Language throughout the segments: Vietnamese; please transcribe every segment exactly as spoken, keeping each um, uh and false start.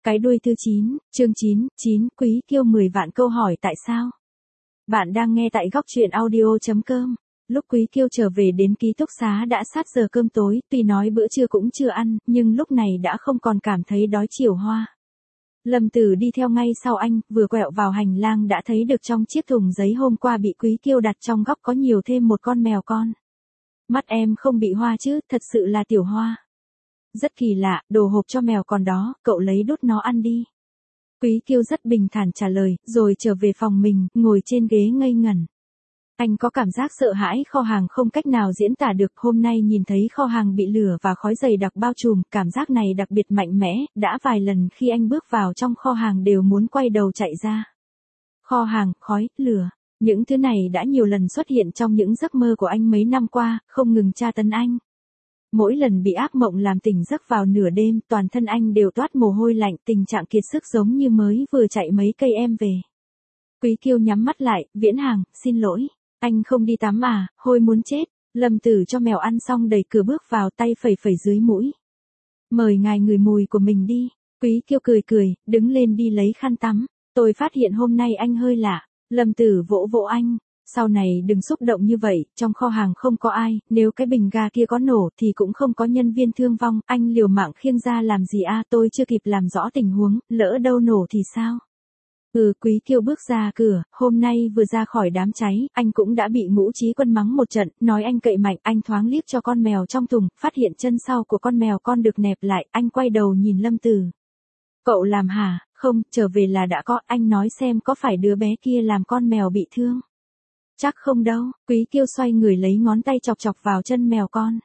Cái đuôi thứ chín, chương chín, chín, Quý Kiêu mười vạn câu hỏi tại sao? Bạn đang nghe tại góc truyện audio chấm com. Lúc Quý Kiêu trở về đến ký túc xá đã sát giờ cơm tối, tuy nói bữa trưa cũng chưa ăn, nhưng lúc này đã không còn cảm thấy đói chiều hoa. Lâm Tử đi theo ngay sau anh, vừa quẹo vào hành lang đã thấy được trong chiếc thùng giấy hôm qua bị Quý Kiêu đặt trong góc có nhiều thêm một con mèo con. Mắt em không bị hoa chứ, thật sự là tiểu hoa. Rất kỳ lạ, đồ hộp cho mèo còn đó, cậu lấy đút nó ăn đi. Quý Kiêu rất bình thản trả lời, rồi trở về phòng mình, ngồi trên ghế ngây ngẩn. Anh có cảm giác sợ hãi kho hàng không cách nào diễn tả được, hôm nay nhìn thấy kho hàng bị lửa và khói dày đặc bao trùm, cảm giác này đặc biệt mạnh mẽ, đã vài lần khi anh bước vào trong kho hàng đều muốn quay đầu chạy ra. Kho hàng, khói, lửa, những thứ này đã nhiều lần xuất hiện trong những giấc mơ của anh mấy năm qua, không ngừng tra tấn anh. Mỗi lần bị ác mộng làm tỉnh giấc vào nửa đêm, toàn thân anh đều toát mồ hôi lạnh, tình trạng kiệt sức giống như mới vừa chạy mấy cây em về. Quý Kiêu nhắm mắt lại, Viễn Hàng, xin lỗi, anh không đi tắm à, hôi muốn chết. Lâm Tử cho mèo ăn xong đẩy cửa bước vào, tay phẩy phẩy dưới mũi. Mời ngài ngửi mùi của mình đi. Quý Kiêu cười cười, đứng lên đi lấy khăn tắm. Tôi phát hiện hôm nay anh hơi lạ. Lâm Tử vỗ vỗ anh. Sau này đừng xúc động như vậy, trong kho hàng không có ai, nếu cái bình ga kia có nổ thì cũng không có nhân viên thương vong, anh liều mạng khiêng ra làm gì a? Tôi chưa kịp làm rõ tình huống, lỡ đâu nổ thì sao? Ừ, Quý Kiêu bước ra cửa, hôm nay vừa ra khỏi đám cháy, anh cũng đã bị Ngũ Chí Quân mắng một trận, nói anh cậy mạnh, anh thoáng liếc cho con mèo trong thùng, phát hiện chân sau của con mèo con được nẹp lại, anh quay đầu nhìn Lâm Tử. Cậu làm hả? Không, trở về là đã có, anh nói xem có phải đứa bé kia làm con mèo bị thương? Chắc không đâu, Quý Kiêu xoay người lấy ngón tay chọc chọc vào chân mèo con.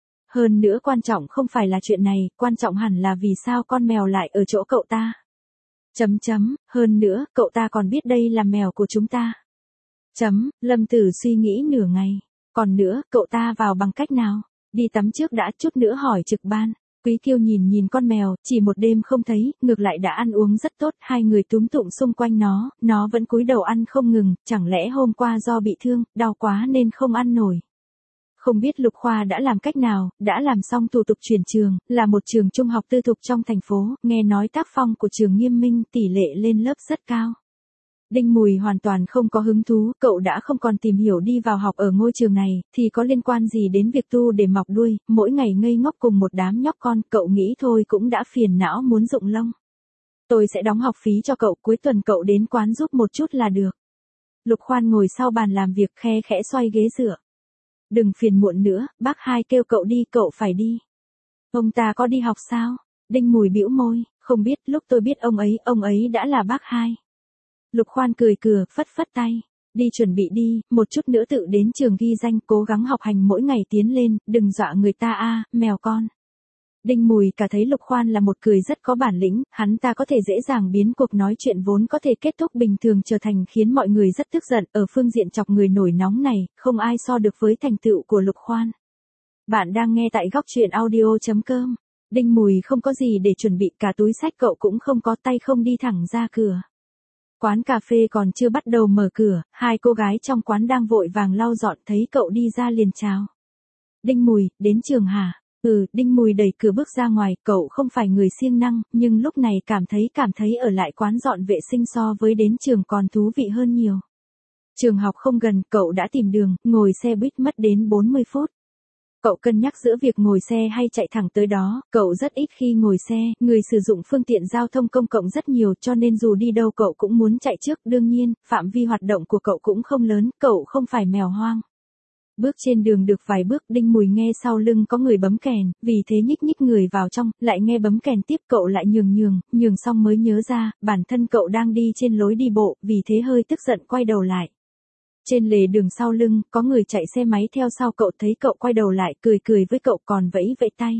Hơn nữa quan trọng không phải là chuyện này, quan trọng hẳn là vì sao con mèo lại ở chỗ cậu ta. Chấm chấm, hơn nữa, cậu ta còn biết đây là mèo của chúng ta. Chấm, Lâm Tử suy nghĩ nửa ngày. Còn nữa, cậu ta vào bằng cách nào? Đi tắm trước đã, chút nữa hỏi trực ban. Quý Kiêu nhìn nhìn con mèo, chỉ một đêm không thấy, ngược lại đã ăn uống rất tốt, hai người túm tụm xung quanh nó, nó vẫn cúi đầu ăn không ngừng, chẳng lẽ hôm qua do bị thương, đau quá nên không ăn nổi. Không biết Lục Khoa đã làm cách nào, đã làm xong thủ tục chuyển trường, là một trường trung học tư thục trong thành phố, nghe nói tác phong của trường nghiêm minh, tỷ lệ lên lớp rất cao. Đinh Mùi hoàn toàn không có hứng thú, cậu đã không còn tìm hiểu đi vào học ở ngôi trường này, thì có liên quan gì đến việc tu để mọc đuôi, mỗi ngày ngây ngốc cùng một đám nhóc con, cậu nghĩ thôi cũng đã phiền não muốn rụng lông. Tôi sẽ đóng học phí cho cậu, cuối tuần cậu đến quán giúp một chút là được. Lục Khoan ngồi sau bàn làm việc khe khẽ xoay ghế dựa. Đừng phiền muộn nữa, bác hai kêu cậu đi, cậu phải đi. Ông ta có đi học sao? Đinh Mùi bĩu môi, không biết, lúc tôi biết ông ấy, ông ấy đã là bác hai. Lục Khoan cười cười, phất phất tay. Đi chuẩn bị đi, một chút nữa tự đến trường ghi danh, cố gắng học hành mỗi ngày tiến lên, đừng dọa người ta a, mèo con. Đinh Mùi cả thấy Lục Khoan là một cười rất có bản lĩnh, hắn ta có thể dễ dàng biến cuộc nói chuyện vốn có thể kết thúc bình thường trở thành khiến mọi người rất tức giận, ở phương diện chọc người nổi nóng này, không ai so được với thành tựu của Lục Khoan. Bạn đang nghe tại góc truyện audio chấm com. Đinh Mùi không có gì để chuẩn bị, cả túi sách cậu cũng không có, tay không đi thẳng ra cửa. Quán cà phê còn chưa bắt đầu mở cửa, hai cô gái trong quán đang vội vàng lau dọn, thấy cậu đi ra liền chào. Đinh Mùi, đến trường hả? Ừ, Đinh Mùi đẩy cửa bước ra ngoài, cậu không phải người siêng năng, nhưng lúc này cảm thấy cảm thấy ở lại quán dọn vệ sinh so với đến trường còn thú vị hơn nhiều. Trường học không gần, cậu đã tìm đường, ngồi xe buýt mất đến bốn mươi phút. Cậu cân nhắc giữa việc ngồi xe hay chạy thẳng tới đó, cậu rất ít khi ngồi xe, người sử dụng phương tiện giao thông công cộng rất nhiều cho nên dù đi đâu cậu cũng muốn chạy trước, đương nhiên, phạm vi hoạt động của cậu cũng không lớn, cậu không phải mèo hoang. Bước trên đường được vài bước, Đinh Mùi nghe sau lưng có người bấm kèn, vì thế nhích nhích người vào trong, lại nghe bấm kèn tiếp, cậu lại nhường nhường, nhường xong mới nhớ ra, bản thân cậu đang đi trên lối đi bộ, vì thế hơi tức giận quay đầu lại. Trên lề đường sau lưng, có người chạy xe máy theo sau cậu, thấy cậu quay đầu lại, cười cười với cậu còn vẫy vẫy tay.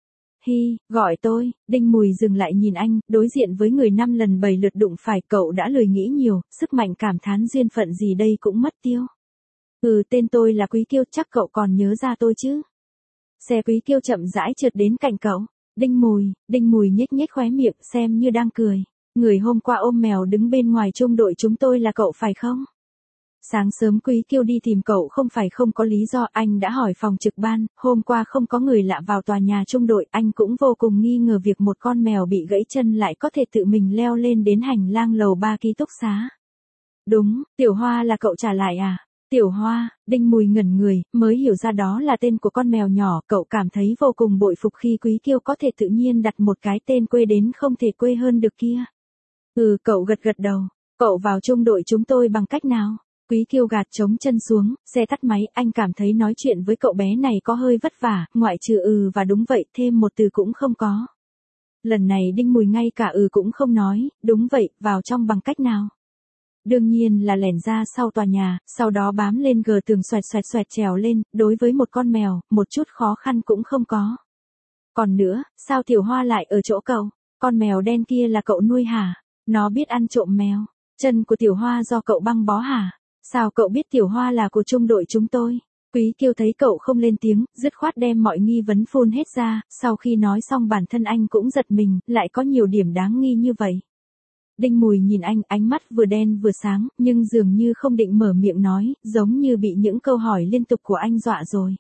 Hi, gọi tôi. Đinh Mùi dừng lại nhìn anh, đối diện với người năm lần bảy lượt đụng phải, cậu đã lười nghĩ nhiều, sức mạnh cảm thán duyên phận gì đây cũng mất tiêu. Ừ, tên tôi là Quý Kiêu, chắc cậu còn nhớ ra tôi chứ. Xe Quý Kiêu chậm rãi trượt đến cạnh cậu. Đinh Mùi, Đinh Mùi nhếch nhếch khóe miệng, xem như đang cười. Người hôm qua ôm mèo đứng bên ngoài trung đội chúng tôi là cậu phải không? Sáng sớm Quý Kiêu đi tìm cậu không phải không có lý do, anh đã hỏi phòng trực ban, hôm qua không có người lạ vào tòa nhà trung đội, anh cũng vô cùng nghi ngờ việc một con mèo bị gãy chân lại có thể tự mình leo lên đến hành lang lầu ba ký túc xá. Đúng, Tiểu Hoa là cậu trả lại à? Tiểu Hoa, Đinh Mùi ngẩn người, mới hiểu ra đó là tên của con mèo nhỏ, cậu cảm thấy vô cùng bội phục khi Quý Kiêu có thể tự nhiên đặt một cái tên quê đến không thể quê hơn được kia. Ừ, cậu gật gật đầu, cậu vào trung đội chúng tôi bằng cách nào? Quý Kiêu gạt trống chân xuống, xe tắt máy, anh cảm thấy nói chuyện với cậu bé này có hơi vất vả, ngoại trừ ừ và đúng vậy, thêm một từ cũng không có. Lần này Đinh Mùi ngay cả ừ cũng không nói, đúng vậy, vào trong bằng cách nào? Đương nhiên là lẻn ra sau tòa nhà, sau đó bám lên gờ tường xoẹt xoẹt xoẹt trèo lên, đối với một con mèo, một chút khó khăn cũng không có. Còn nữa, sao Tiểu Hoa lại ở chỗ cậu? Con mèo đen kia là cậu nuôi hả? Nó biết ăn trộm mèo. Chân của Tiểu Hoa do cậu băng bó hả? Sao cậu biết Tiểu Hoa là của trung đội chúng tôi? Quý Kiêu thấy cậu không lên tiếng, dứt khoát đem mọi nghi vấn phun hết ra, sau khi nói xong bản thân anh cũng giật mình, lại có nhiều điểm đáng nghi như vậy. Đinh Mùi nhìn anh, ánh mắt vừa đen vừa sáng, nhưng dường như không định mở miệng nói, giống như bị những câu hỏi liên tục của anh dọa rồi.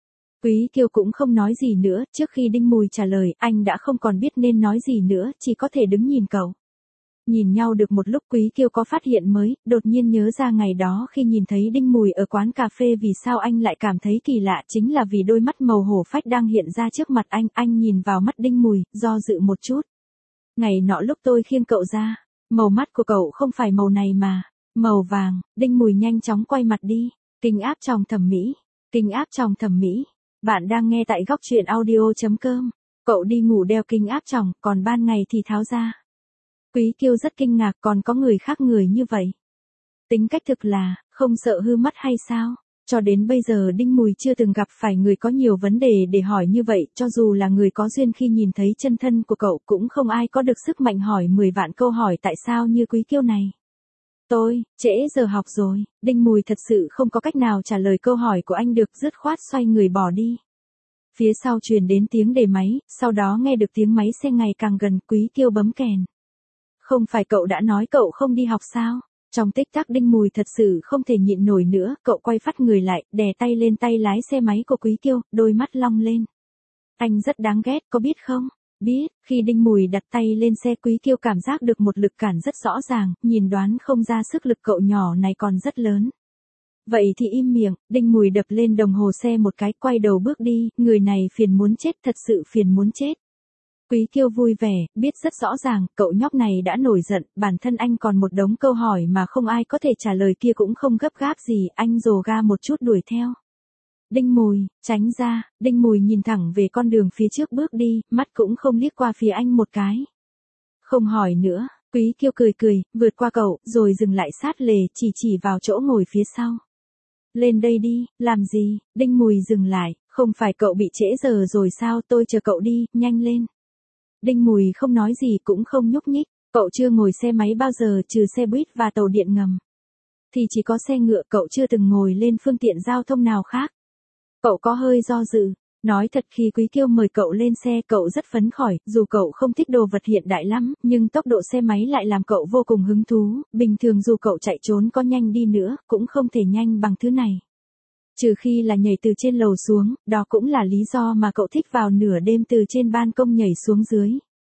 Quý Kiêu cũng không nói gì nữa, trước khi Đinh Mùi trả lời, anh đã không còn biết nên nói gì nữa, chỉ có thể đứng nhìn cậu. Nhìn nhau được một lúc Quý Kiêu có phát hiện mới, đột nhiên nhớ ra ngày đó khi nhìn thấy Đinh Mùi ở quán cà phê vì sao anh lại cảm thấy kỳ lạ chính là vì đôi mắt màu hổ phách đang hiện ra trước mặt anh, anh nhìn vào mắt Đinh Mùi, do dự một chút. Ngày nọ lúc tôi khiêng cậu ra, màu mắt của cậu không phải màu này mà, màu vàng. Đinh Mùi nhanh chóng quay mặt đi, kinh áp tròng thẩm mỹ, kinh áp tròng thẩm mỹ. Bạn đang nghe tại góc truyện audio chấm com. Cậu đi ngủ đeo kính áp tròng, còn ban ngày thì tháo ra. Quý Kiêu rất kinh ngạc, còn có người khác người như vậy. Tính cách thực là, không sợ hư mắt hay sao? Cho đến bây giờ Đinh Mùi chưa từng gặp phải người có nhiều vấn đề để hỏi như vậy, cho dù là người có duyên khi nhìn thấy chân thân của cậu cũng không ai có được sức mạnh hỏi mười vạn câu hỏi tại sao như Quý Kiêu này. Tôi, trễ giờ học rồi, Đinh Mùi thật sự không có cách nào trả lời câu hỏi của anh được, dứt khoát xoay người bỏ đi. Phía sau truyền đến tiếng đề máy, sau đó nghe được tiếng máy xe ngày càng gần, Quý Kiêu bấm kèn. Không phải cậu đã nói cậu không đi học sao? Trong tích tắc Đinh Mùi thật sự không thể nhịn nổi nữa, cậu quay phát người lại, đè tay lên tay lái xe máy của Quý Kiêu, đôi mắt long lên. Anh rất đáng ghét, có biết không? Biết, khi Đinh Mùi đặt tay lên xe Quý Kiêu cảm giác được một lực cản rất rõ ràng, nhìn đoán không ra sức lực cậu nhỏ này còn rất lớn. Vậy thì im miệng, Đinh Mùi đập lên đồng hồ xe một cái, quay đầu bước đi, người này phiền muốn chết, thật sự phiền muốn chết. Quý Kiêu vui vẻ, biết rất rõ ràng, cậu nhóc này đã nổi giận, bản thân anh còn một đống câu hỏi mà không ai có thể trả lời kia cũng không gấp gáp gì, anh rồ ga một chút đuổi theo. Đinh Mùi, tránh ra, Đinh Mùi nhìn thẳng về con đường phía trước bước đi, mắt cũng không liếc qua phía anh một cái. Không hỏi nữa, Quý Kiêu cười cười, vượt qua cậu, rồi dừng lại sát lề, chỉ chỉ vào chỗ ngồi phía sau. Lên đây đi, làm gì? Đinh Mùi dừng lại, không phải cậu bị trễ giờ rồi sao, tôi chờ cậu đi, nhanh lên. Đinh Mùi không nói gì cũng không nhúc nhích, cậu chưa ngồi xe máy bao giờ trừ xe buýt và tàu điện ngầm. Thì chỉ có xe ngựa, cậu chưa từng ngồi lên phương tiện giao thông nào khác. Cậu có hơi do dự, nói thật khi Quý Kiêu mời cậu lên xe cậu rất phấn khởi, dù cậu không thích đồ vật hiện đại lắm, nhưng tốc độ xe máy lại làm cậu vô cùng hứng thú, bình thường dù cậu chạy trốn có nhanh đi nữa, cũng không thể nhanh bằng thứ này. Trừ khi là nhảy từ trên lầu xuống, đó cũng là lý do mà cậu thích vào nửa đêm từ trên ban công nhảy xuống dưới.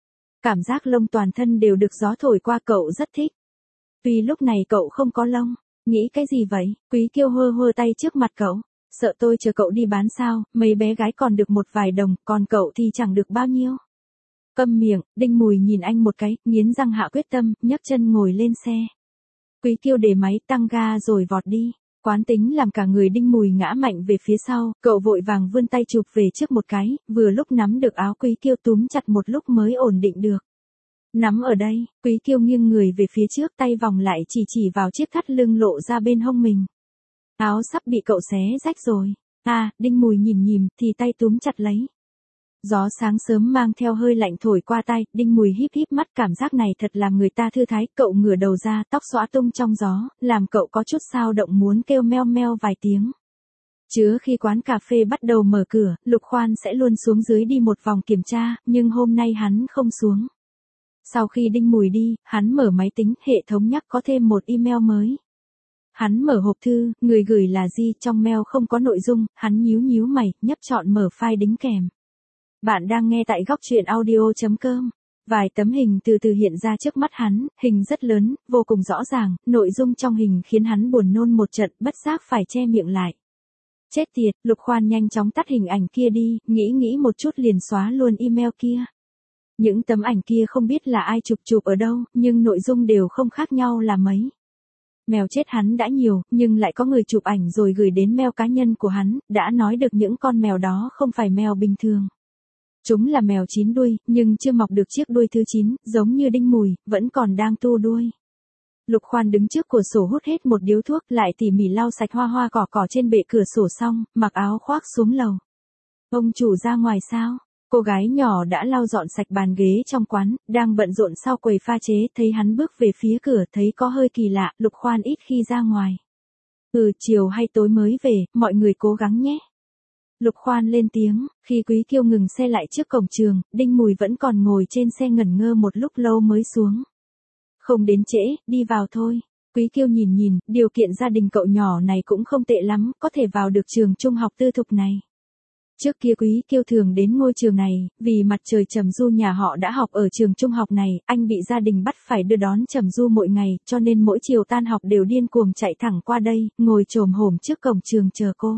Cảm giác lông toàn thân đều được gió thổi qua cậu rất thích. Tuy lúc này cậu không có lông, nghĩ cái gì vậy? Quý Kiêu hơ hơ tay trước mặt cậu, sợ tôi chờ cậu đi bán sao, mấy bé gái còn được một vài đồng, còn cậu thì chẳng được bao nhiêu. Câm miệng, Đinh Mùi nhìn anh một cái, nghiến răng hạ quyết tâm, nhấc chân ngồi lên xe. Quý Kiêu để máy tăng ga rồi vọt đi. Quán tính làm cả người Đinh Mùi ngã mạnh về phía sau, cậu vội vàng vươn tay chụp về trước một cái, vừa lúc nắm được áo Quý Kiêu túm chặt một lúc mới ổn định được. Nắm ở đây, Quý Kiêu nghiêng người về phía trước, tay vòng lại chỉ chỉ vào chiếc thắt lưng lộ ra bên hông mình. Áo sắp bị cậu xé rách rồi. À, Đinh Mùi nhìn nhìm, thì tay túm chặt lấy. Gió sáng sớm mang theo hơi lạnh thổi qua tai, Đinh Mùi híp híp mắt, cảm giác này thật làm người ta thư thái, cậu ngửa đầu ra, tóc xõa tung trong gió, làm cậu có chút xao động muốn kêu meo meo vài tiếng. Chứa khi quán cà phê bắt đầu mở cửa, Lục Khoan sẽ luôn xuống dưới đi một vòng kiểm tra, nhưng hôm nay hắn không xuống. Sau khi Đinh Mùi đi, hắn mở máy tính, hệ thống nhắc có thêm một email mới. Hắn mở hộp thư, người gửi là Di, trong mail không có nội dung, hắn nhíu nhíu mày, nhấp chọn mở file đính kèm. Bạn đang nghe tại góc truyện audio.com. Vài tấm hình từ từ hiện ra trước mắt hắn, hình rất lớn, vô cùng rõ ràng, nội dung trong hình khiến hắn buồn nôn một trận, bất giác phải che miệng lại. Chết tiệt, Lục Khoan nhanh chóng tắt hình ảnh kia đi, nghĩ nghĩ một chút liền xóa luôn email kia. Những tấm ảnh kia không biết là ai chụp chụp ở đâu, nhưng nội dung đều không khác nhau là mấy. Mèo chết hắn đã nhiều, nhưng lại có người chụp ảnh rồi gửi đến mail cá nhân của hắn, đã nói được những con mèo đó không phải mèo bình thường. Chúng là mèo chín đuôi, nhưng chưa mọc được chiếc đuôi thứ chín, giống như Đinh Mùi, vẫn còn đang tu đuôi. Lục Khoan đứng trước cửa sổ hút hết một điếu thuốc, lại tỉ mỉ lau sạch hoa hoa cỏ cỏ trên bệ cửa sổ xong, mặc áo khoác xuống lầu. Ông chủ ra ngoài sao? Cô gái nhỏ đã lau dọn sạch bàn ghế trong quán, đang bận rộn sau quầy pha chế, thấy hắn bước về phía cửa thấy có hơi kỳ lạ, Lục Khoan ít khi ra ngoài. Ừ, chiều hay tối mới về, mọi người cố gắng nhé. Lục Khoan lên tiếng, khi Quý Kiêu ngừng xe lại trước cổng trường, Đinh Mùi vẫn còn ngồi trên xe ngẩn ngơ một lúc lâu mới xuống. Không đến trễ, đi vào thôi. Quý Kiêu nhìn nhìn, điều kiện gia đình cậu nhỏ này cũng không tệ lắm, có thể vào được trường trung học tư thục này. Trước kia Quý Kiêu thường đến ngôi trường này, vì mặt trời Trầm Du nhà họ đã học ở trường trung học này, anh bị gia đình bắt phải đưa đón Trầm Du mỗi ngày, cho nên mỗi chiều tan học đều điên cuồng chạy thẳng qua đây, ngồi chồm hổm trước cổng trường chờ cô.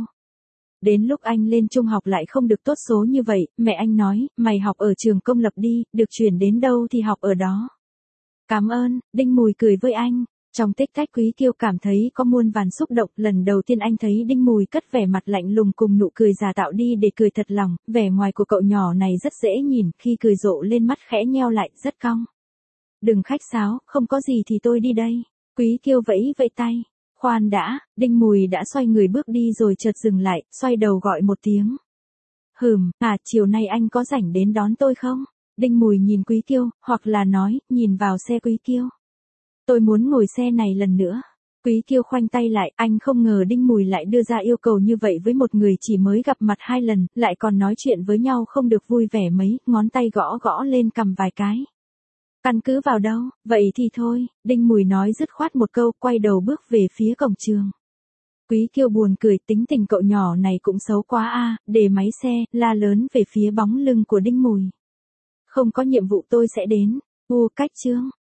Đến lúc anh lên trung học lại không được tốt số như vậy, mẹ anh nói, mày học ở trường công lập đi, được chuyển đến đâu thì học ở đó. Cảm ơn, Đinh Mùi cười với anh. Trong tích tắc Quý Kiêu cảm thấy có muôn vàn xúc động, lần đầu tiên anh thấy Đinh Mùi cất vẻ mặt lạnh lùng cùng nụ cười giả tạo đi để cười thật lòng, vẻ ngoài của cậu nhỏ này rất dễ nhìn, khi cười rộ lên mắt khẽ nheo lại, rất cong. Đừng khách sáo, không có gì thì tôi đi đây. Quý Kiêu vẫy vẫy tay. Khoan đã, Đinh Mùi đã xoay người bước đi rồi chợt dừng lại, xoay đầu gọi một tiếng. Hừm, à, chiều nay anh có rảnh đến đón tôi không? Đinh Mùi nhìn Quý Kiêu, hoặc là nói, nhìn vào xe Quý Kiêu. Tôi muốn ngồi xe này lần nữa. Quý Kiêu khoanh tay lại, anh không ngờ Đinh Mùi lại đưa ra yêu cầu như vậy với một người chỉ mới gặp mặt hai lần, lại còn nói chuyện với nhau không được vui vẻ mấy, ngón tay gõ gõ lên cằm vài cái. Căn cứ vào đâu, vậy thì thôi, Đinh Mùi nói dứt khoát một câu, quay đầu bước về phía cổng trường. Quý Kiêu buồn cười, tính tình cậu nhỏ này cũng xấu quá a, để máy xe, la lớn về phía bóng lưng của Đinh Mùi. Không có nhiệm vụ tôi sẽ đến, u cách chương.